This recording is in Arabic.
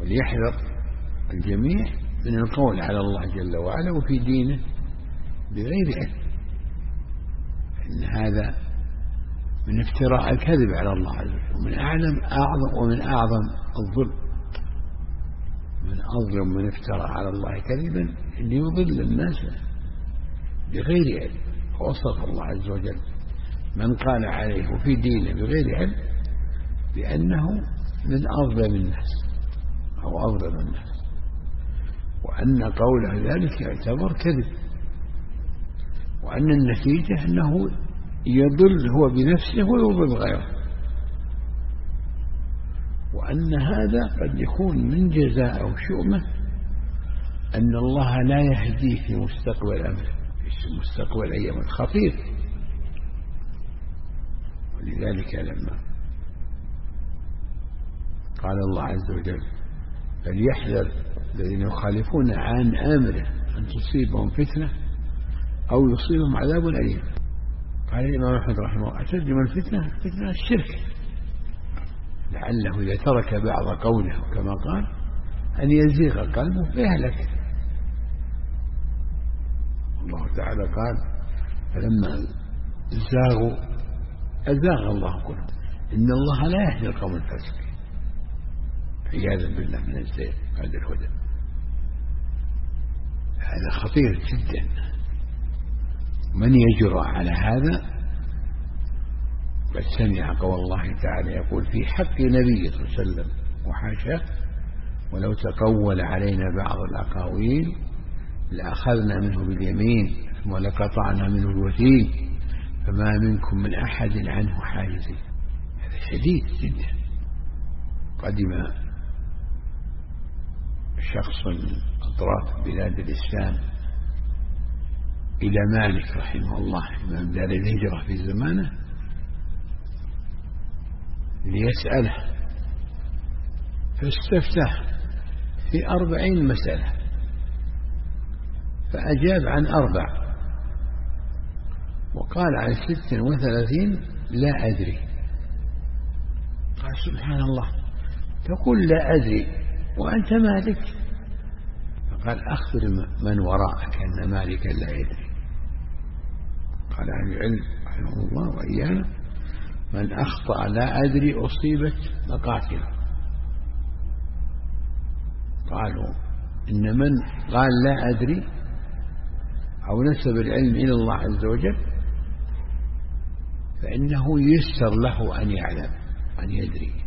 وليحذر الجميع من القول على الله جل وعلا وفي دينه بغير علم، إن هذا من افتراء الكذب على الله عز وجل، ومن أعظم الظلم، من أظلم من افترى على الله كذبا ليضل الناس بغير علم. ووصف الله عز وجل من قال عليه وفي دينه بغير علم بأنه من أظلم الناس أو أظلم الناس، وأن قوله ذلك يعتبر كذب، وأن النتيجة أنه يضل هو بنفسه ويضل غيره، وأن هذا قد يكون من جزاء أو شؤمه أن الله لا يهديه في مستقبل أمره، في مستقبل أيام خطير. ولذلك لما قال الله عز وجل فليحذر الذين يخالفون عن أمره أن تصيبهم فتنة أو يصيبهم عذاب أليم. قال الإمام أحمد رحمه الله أترجم الفتنة فتنة الشرك، لعله إذا ترك بعض قوله كما قال أن يزيغ قلبه فيهلك. الله تعالى قال فلما زاغوا أزاغ الله قلوبهم إن الله لا يهدي القوم الفاسقين، عياذا بالله من الزيغ بعد الهدى. هذا خطير جدا، من يجرؤ على هذا قد سمع قول الله تعالى يقول في حق نبيه صلى الله عليه وسلم وحاشاه ولو تقول علينا بعض الأقاويل لأخذنا منه باليمين ولقطعنا منه الوتين فما منكم من أحد عنه حاجزين. هذا شديد جدا. قدم شخص من أطراف بلاد الإسلام إلى مالك رحمه الله إمام دار الهجرة في زمانه ليسأله، فاستفتح في 40 مسألة فأجاب عن 4 وقال عن 36 لا أدري. قال سبحان الله تقول لا أدري وأنت مالك؟ فقال أخبر من وراءك أن مالكا لا يدري. قال عن العلم رحمه الله وإيانا من أخطأ لا أدري أصيبت مقاتله. قالوا إن من قال لا أدري أو نسب العلم إلى الله عز وجل فإنه يسر له أن يعلم أن يدري،